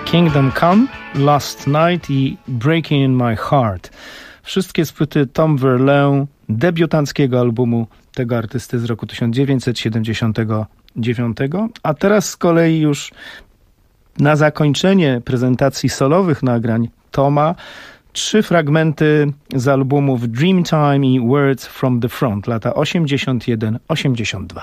Kingdom Come, Last Night i Breaking in My Heart. Wszystkie z płyty Tom Verlaine, debiutanckiego albumu tego artysty z roku 1979. A teraz z kolei już na zakończenie prezentacji solowych nagrań Toma 3 fragmenty z albumów Dreamtime i Words from the Front, lata 81-82.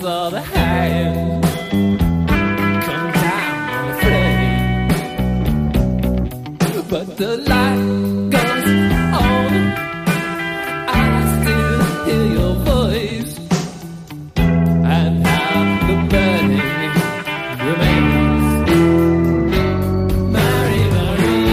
saw the hand come down on the flame, but the light goes on. I still hear your voice, and now the burning remains. Mary, Marie,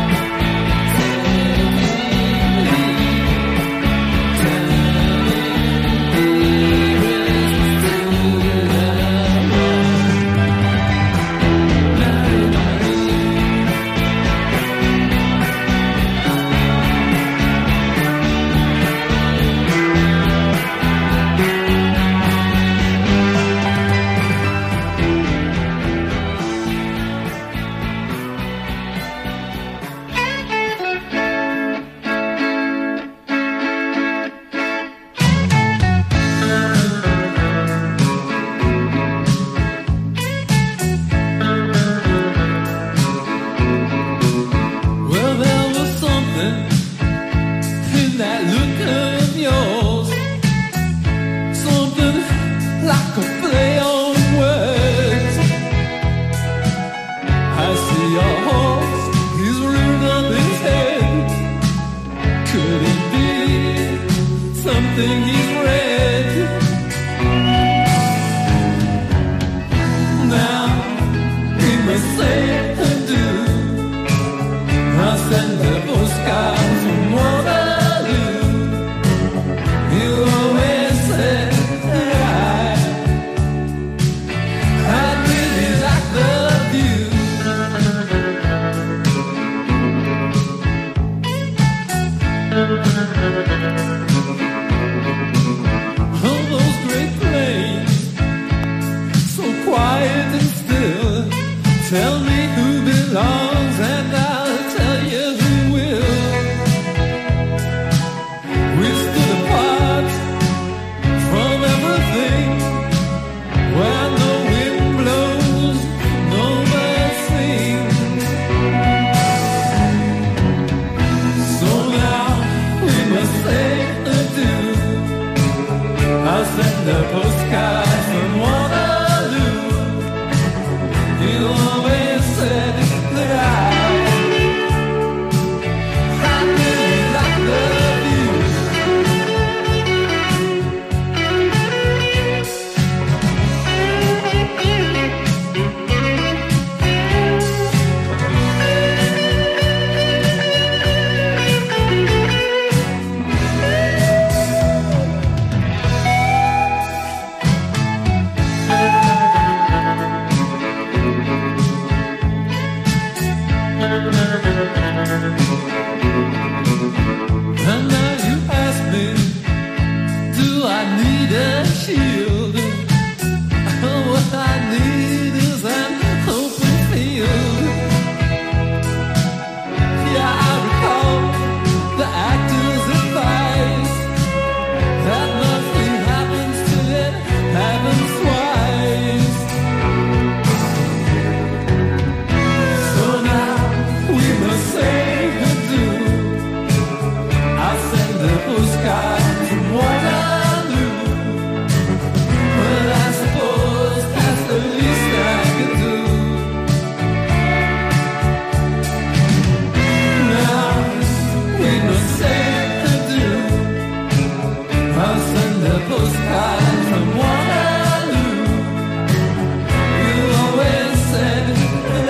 tell me who belongs and I'll tell you who will. We stood apart from everything. Where no wind blows, no bird sings. So now we must say adieu. I'll send a postcard from Waterloo. You always said that I really like love you. And now you ask me, do I need a shield? What I need is an open field. Yeah, I recall the actor's advice that nothing happens till it happens twice. So now we must say adieu. I'll send a postcard from Waterloo, but I suppose that's the least I can do. Now we must say adieu. I'll send a postcard from Waterloo. You always said that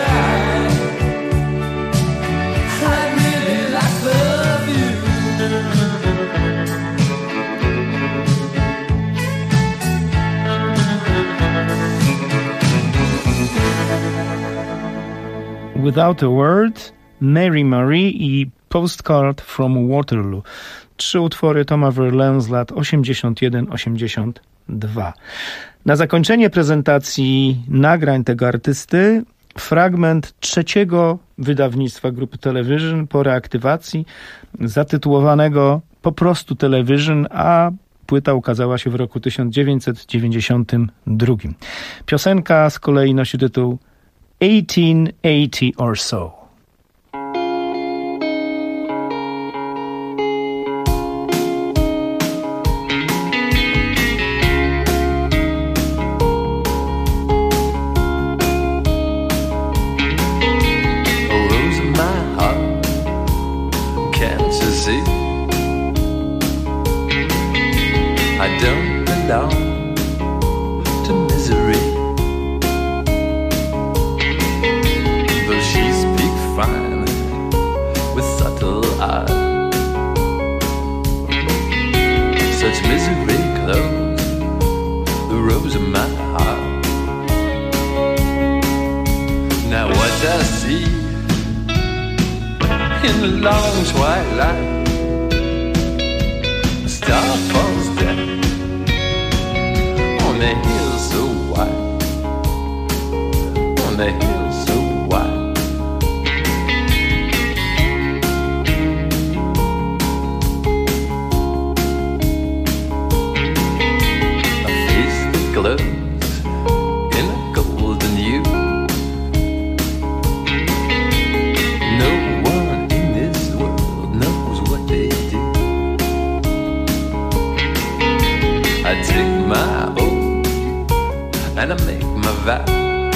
I really like love you. Without a Word, Mary Marie i Postcard from Waterloo. 3 utwory Toma Verlaine z lat 81-82. Na zakończenie prezentacji nagrań tego artysty fragment trzeciego wydawnictwa grupy Television po reaktywacji, zatytułowanego po prostu Television, a płyta ukazała się w roku 1992. Piosenka z kolei nosi tytuł 1880 or so. belong to misery. Though she speaks fine with subtle eye, such misery clothes the rose of my heart. Now what I see in the long twilight, a star falls down on the hill so wide, on the hill so wide. A face that glows in a golden hue. No one in this world knows what they do. I take my oath and I make my vow,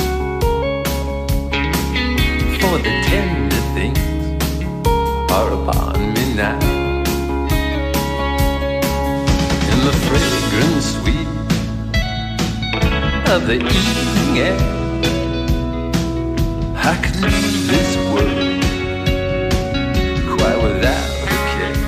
for the tender things are upon me now. In the fragrant sweet of the evening air, I could leave this world quite without a care.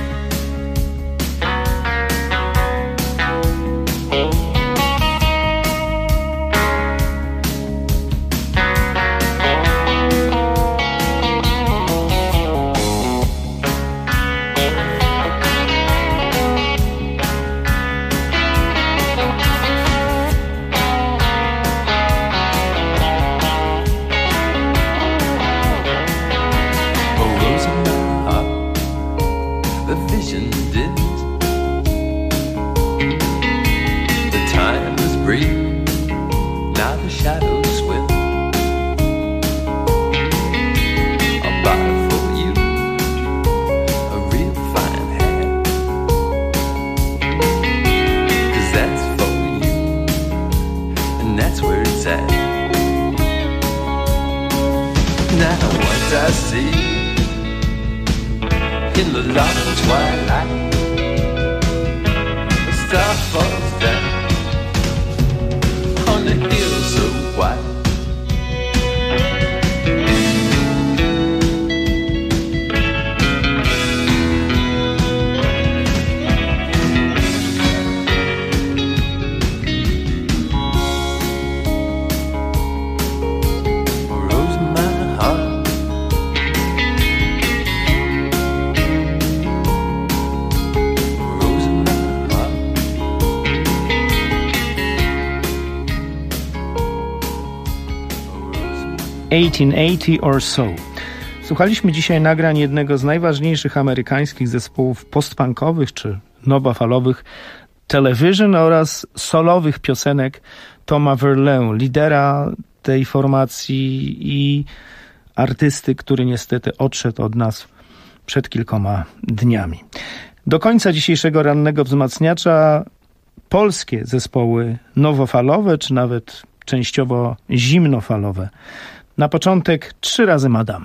...1880 or So. Słuchaliśmy dzisiaj nagrań jednego z najważniejszych amerykańskich zespołów postpunkowych czy nowofalowych Television oraz solowych piosenek Toma Verlaine, lidera tej formacji i artysty, który niestety odszedł od nas przed kilkoma dniami. Do końca dzisiejszego rannego wzmacniacza polskie zespoły nowofalowe czy nawet częściowo zimnofalowe. Na początek 3 razy Madame.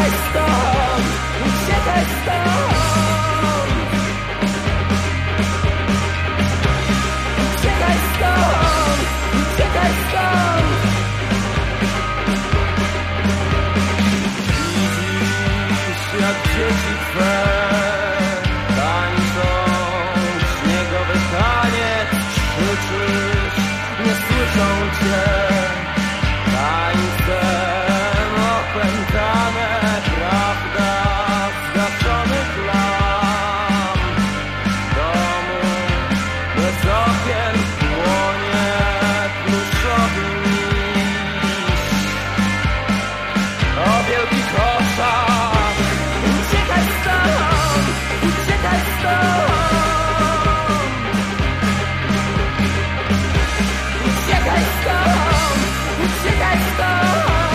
Uciekaj stąd, uciekaj stąd. Uciekaj stąd, uciekaj stąd. Widzisz, jak dzieci twe tańczą śniegowy taniec. Krzyczysz, nie słyszą cię. Tańcem opętane, prawda, zgaszonych lamp. W domu bez okien płonie pluszowy miś o wielkich oczach. Uciekaj stąd, uciekaj stąd. Uciekaj stąd, uciekaj stąd.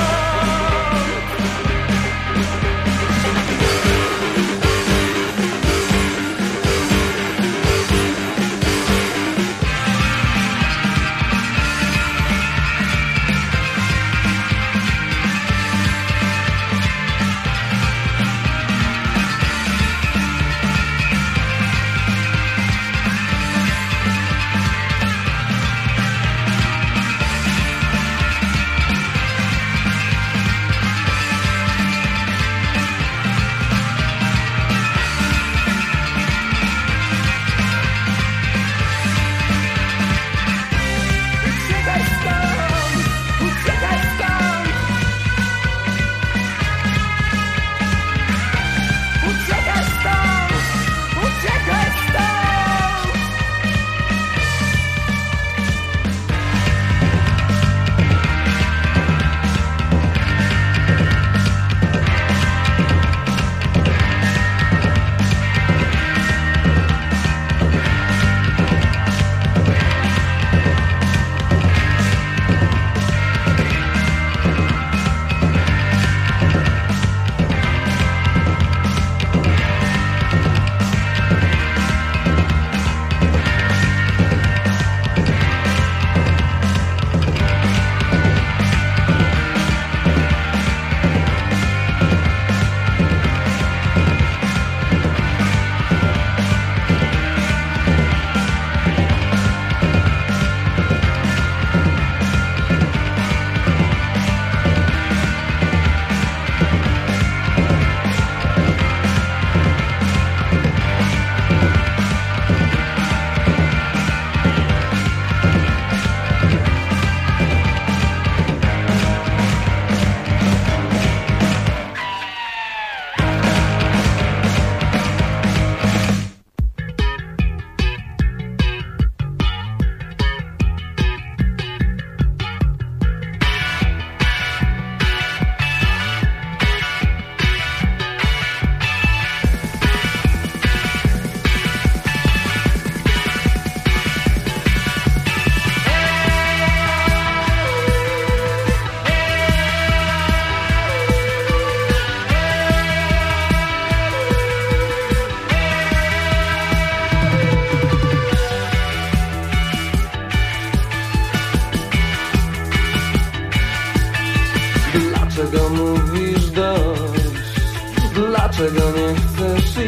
Dlaczego mówisz dość? Dlaczego nie chcesz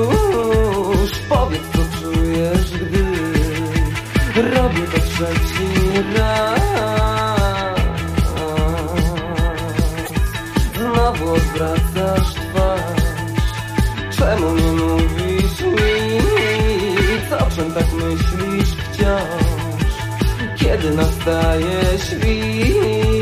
już? Powiedz, co czujesz, gdy robię to trzeci raz. Znowu odwracasz twarz. Czemu nie mówisz nic? O czym tak myślisz wciąż? Kiedy nastaje świt?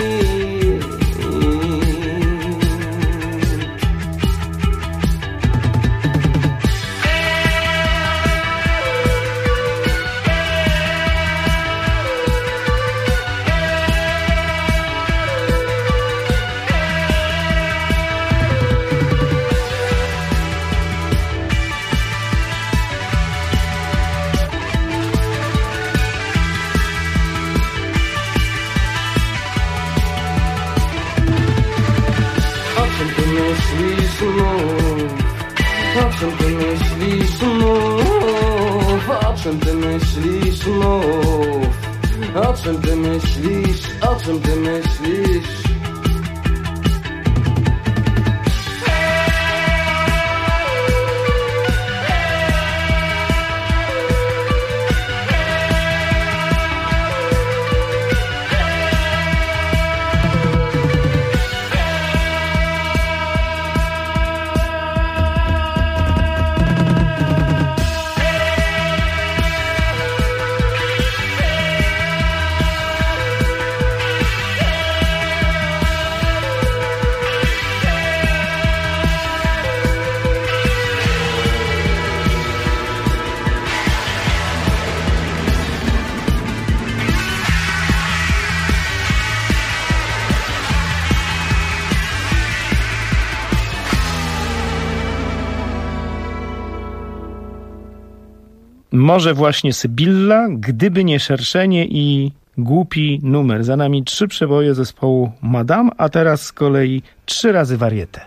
O czym ty myślisz, mów. O czym ty myślisz, mów. O czym ty myślisz, o czym ty myślisz. Może właśnie Sybilla, gdyby nie szerszenie i głupi numer. Za nami 3 przeboje zespołu Madame, a teraz z kolei 3 razy warietę.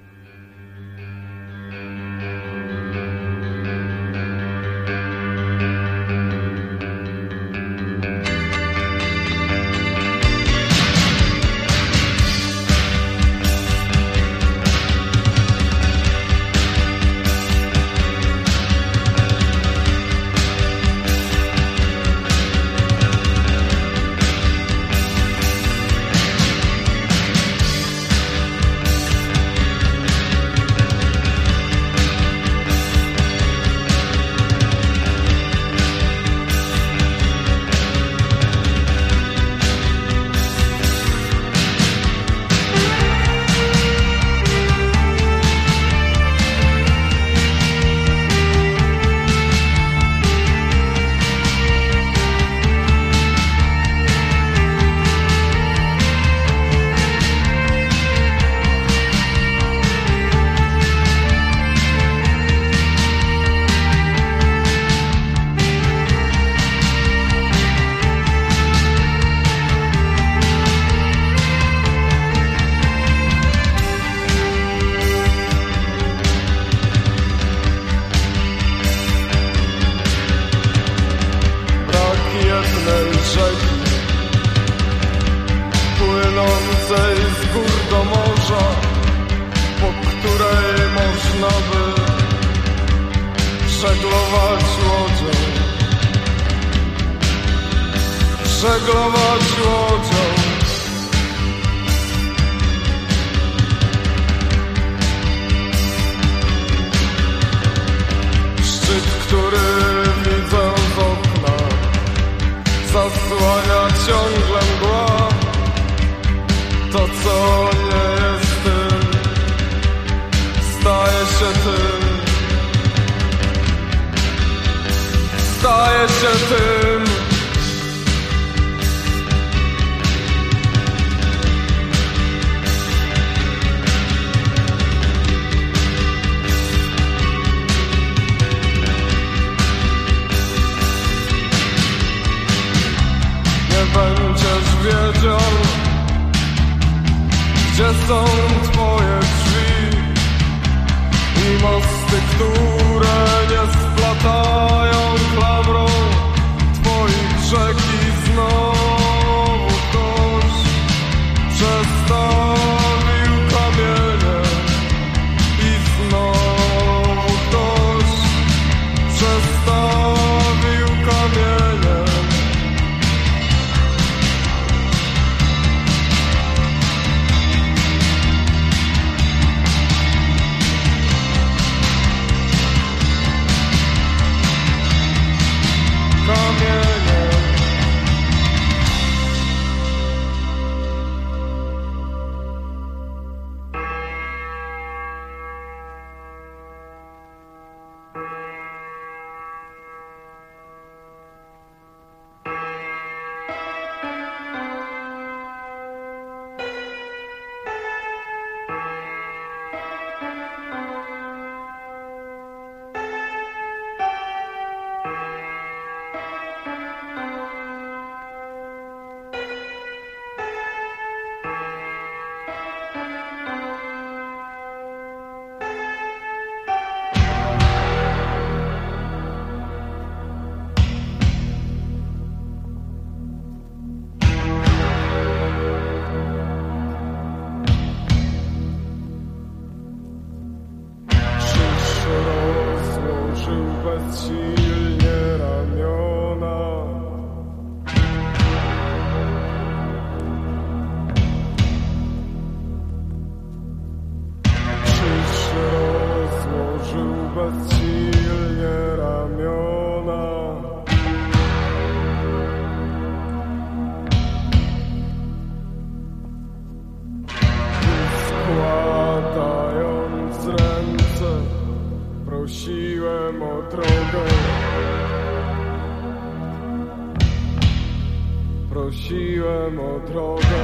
Prosiłem o drogę.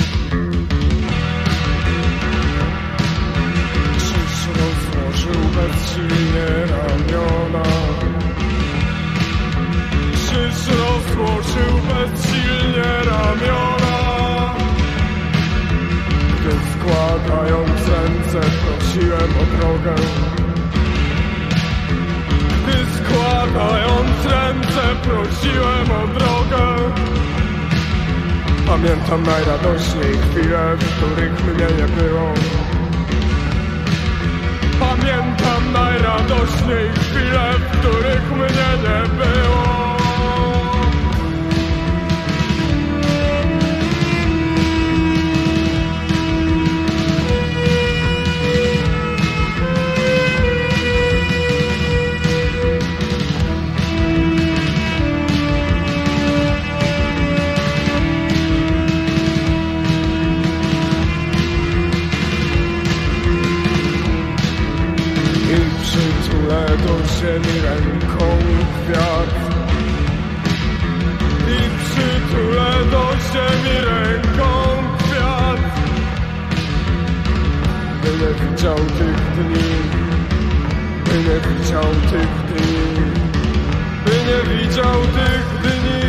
Krzyż rozłożył bez składając ręce prosiłem o drogę. Gdy składając ręce prosiłem o drogę. Pamiętam najradośniej chwile, w których mnie nie było. Pamiętam najradośniej chwile, w których mnie nie było. Do ziemi ręką kwiat i przytulę do ziemi ręką kwiat, by nie widział tych dni, by nie widział tych dni, by nie widział tych dni.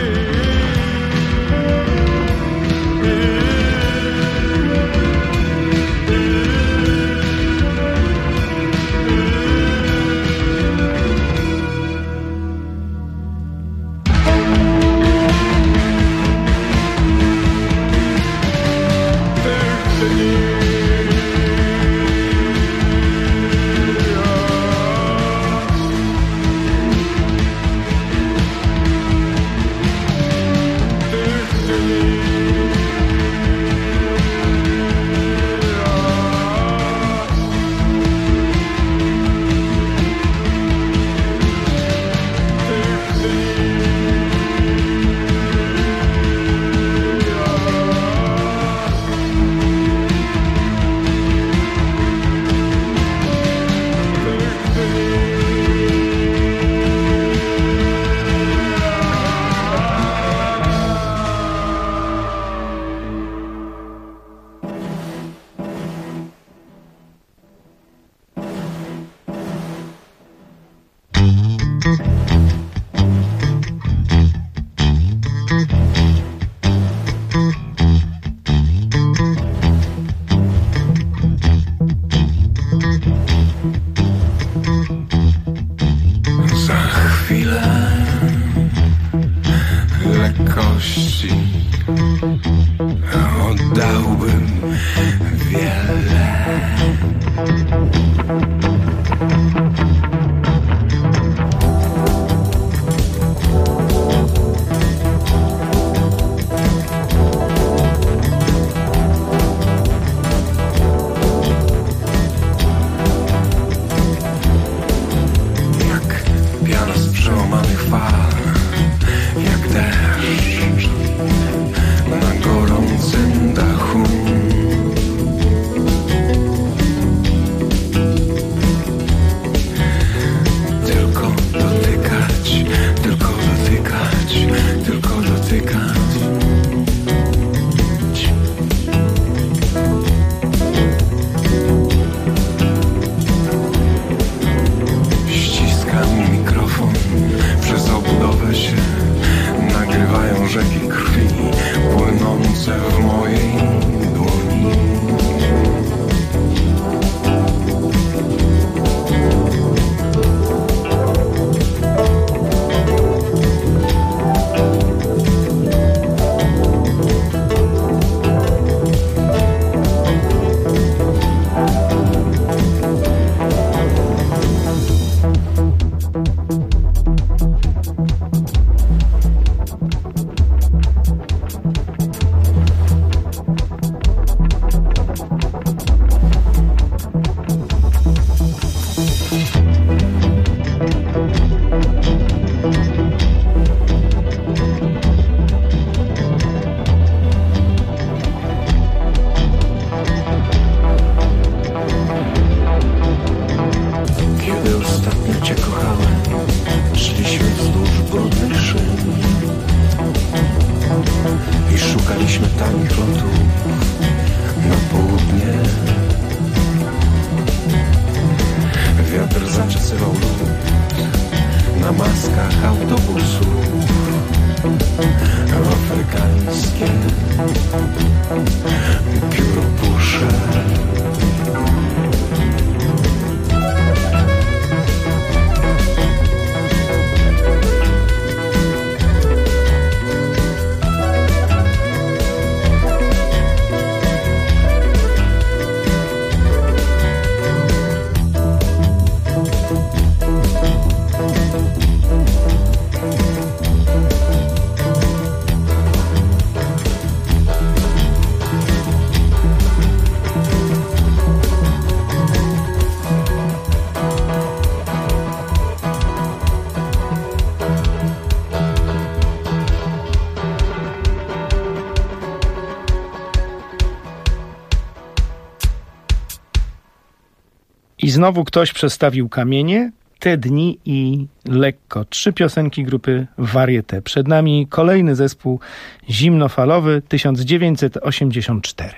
Oddałbym wiele. Jak piana z przełamanych fal, jak deszcz na gorącym dachu. I znowu ktoś przestawił kamienie, te dni i lekko. 3 piosenki grupy Varieté. Przed nami kolejny zespół zimnofalowy 1984.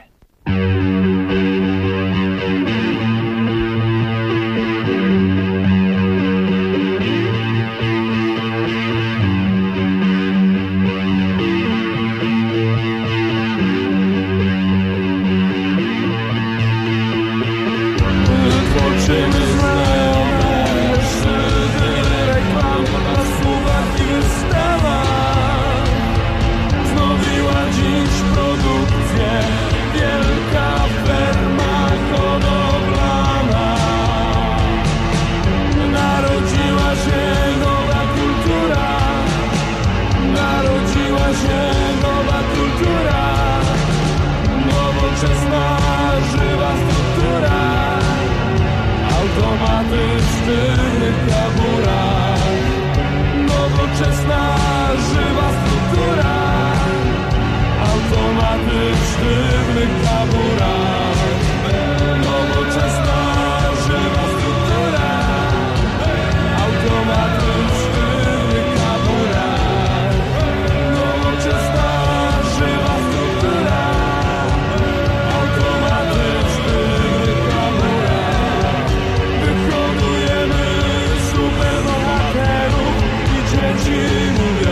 Superbohaterów i dzieci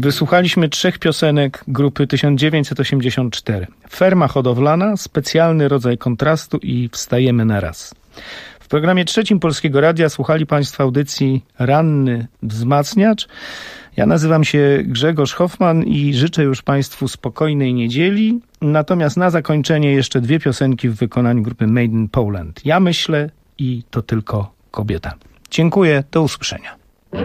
Wysłuchaliśmy 3 piosenek grupy 1984. Ferma hodowlana, specjalny rodzaj kontrastu i Wstajemy na raz. W programie 3 Polskiego Radia słuchali Państwo audycji Ranny Wzmacniacz. Ja nazywam się Grzegorz Hoffman i życzę już Państwu spokojnej niedzieli. Natomiast na zakończenie jeszcze 2 piosenki w wykonaniu grupy Made in Poland. Ja myślę i to tylko kobieta. Dziękuję, do usłyszenia.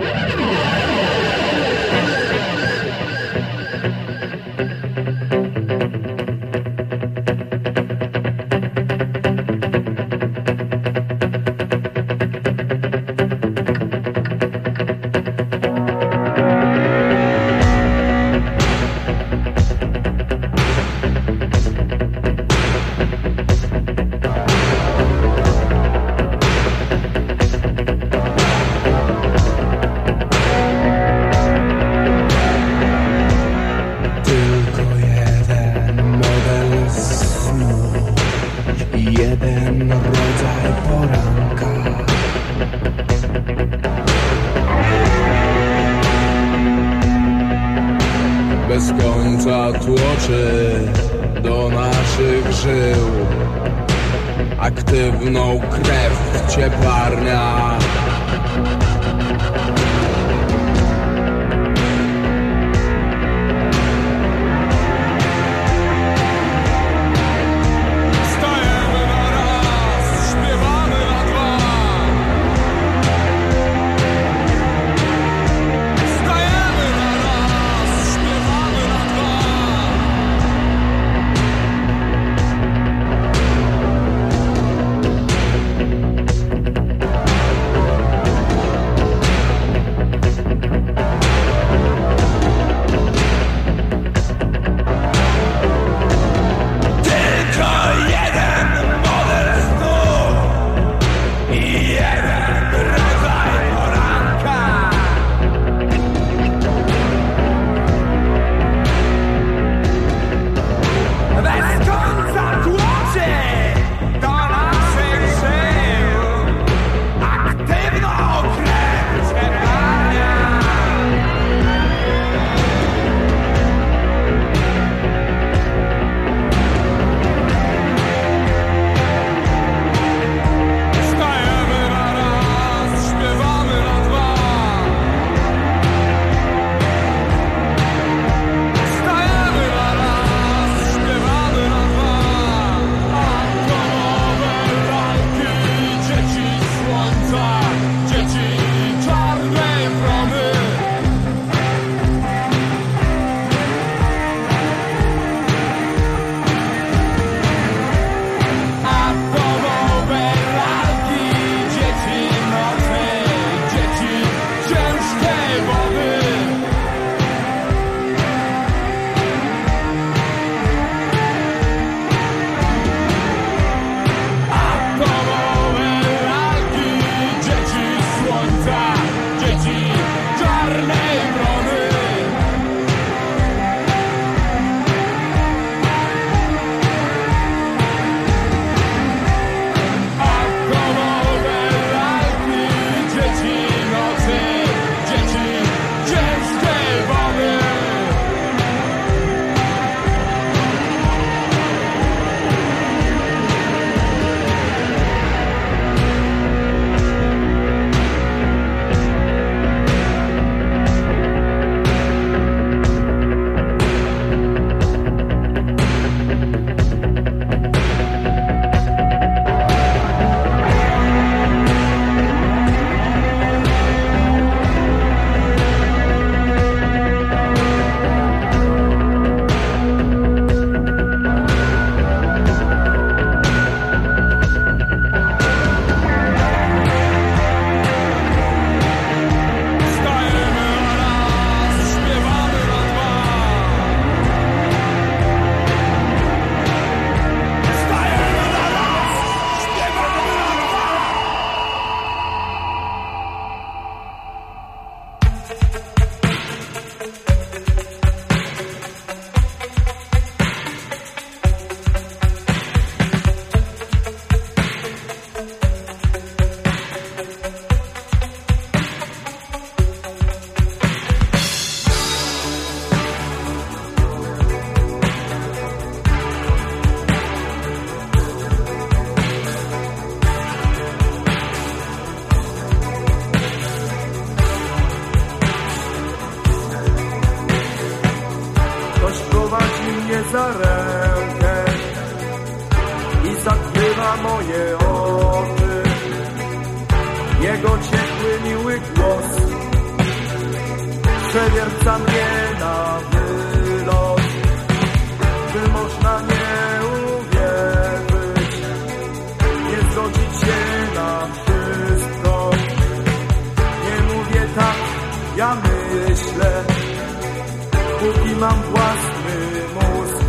Tłoczy do naszych żył aktywną krew cieplarnia. Stajemy na raz, śpiewamy na dwa. Stajemy na raz, śpiewamy na dwa. za rękę i zakrywa moje oczy. Jego ciepły, miły głos przewierca mnie na wylot. Czy można nie uwierzyć, nie zgodzić się na wszystko? Nie mówię tak, ja myślę, póki mam własny mózg.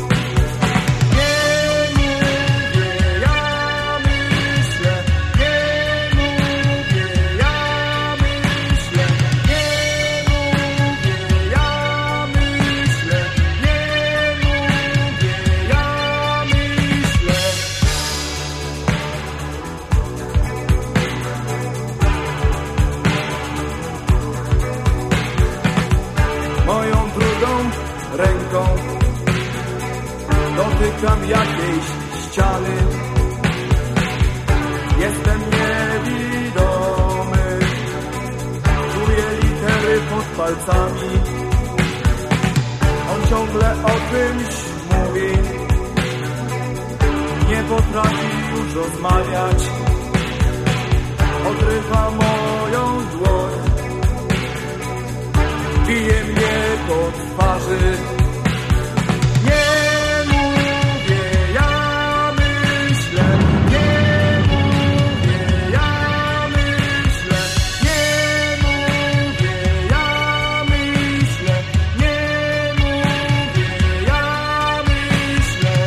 Nie mówię, ja myślę, nie mówię, ja myślę, nie mówię, ja myślę, nie mówię, ja myślę. Moją drugą ręką dotykam jakiejś ściany. Jestem niewidomy, czuję litery pod palcami. On ciągle o czymś mówi, nie potrafi już rozmawiać. Odrywa moją dłoń, bije mnie po twarzy. Nie mówię, ja myślę, nie mówię, ja myślę, nie mówię, ja myślę, nie mówię, ja myślę.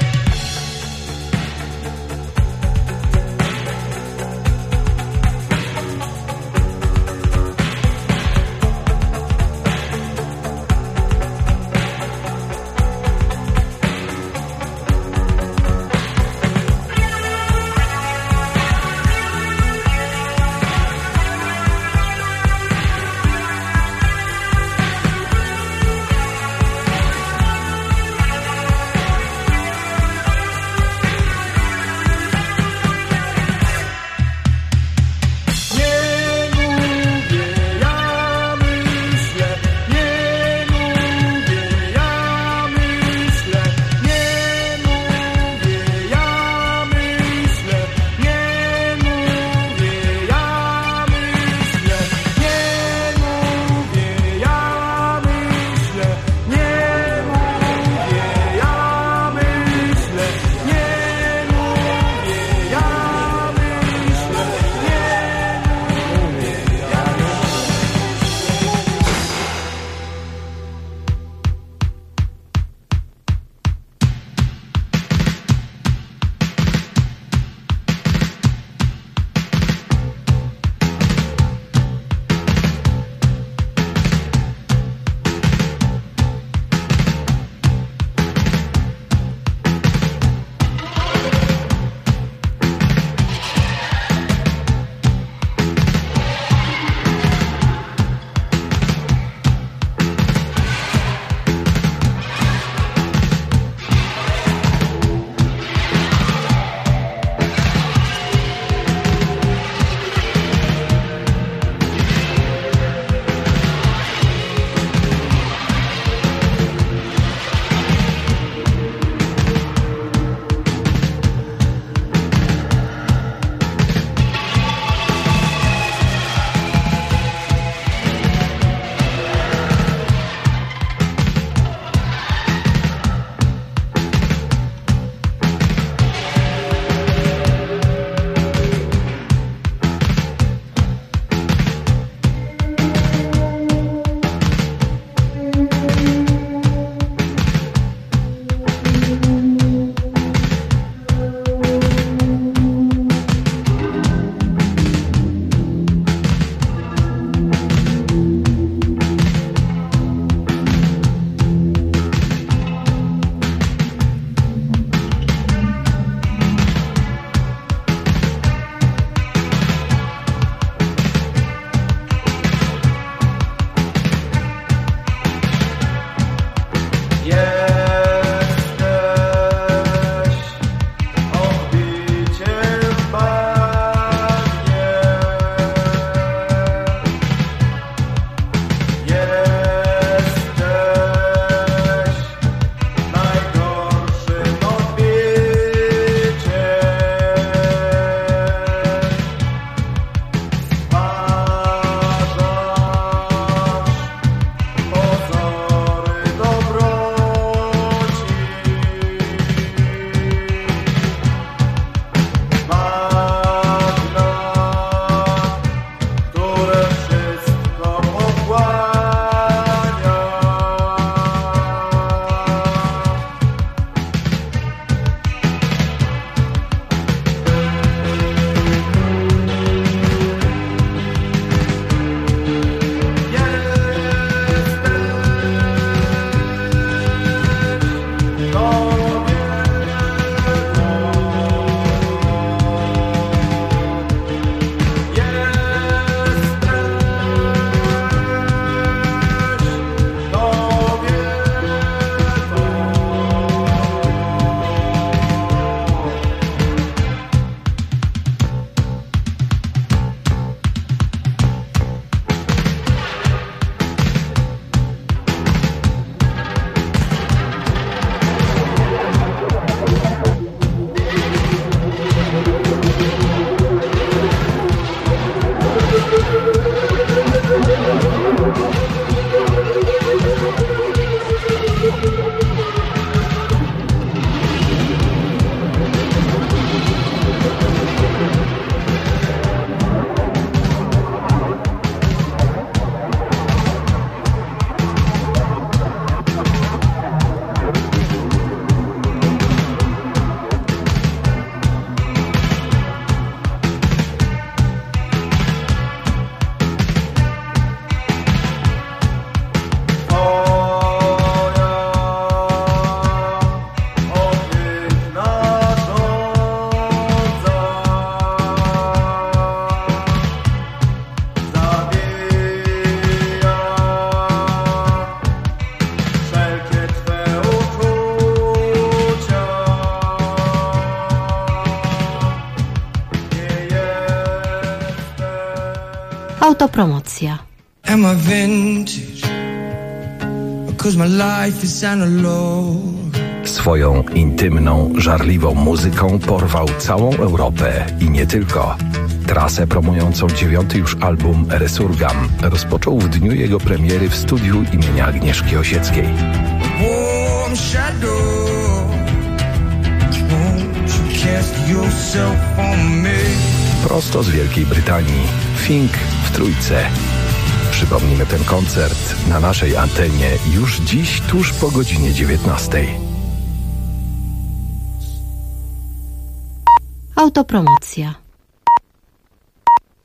Autopromocja. Am I vintage? Because my life is analog. Swoją intymną, żarliwą muzyką porwał całą Europę i nie tylko. Trasę promującą 9. już album Resurgam rozpoczął w dniu jego premiery w studiu imienia Agnieszki Osieckiej. Warm shadow, won't you cast yourself on me? Prosto z Wielkiej Brytanii, Fink w Trójce. Przypomnimy ten koncert na naszej antenie już dziś tuż po godzinie 19. Autopromocja.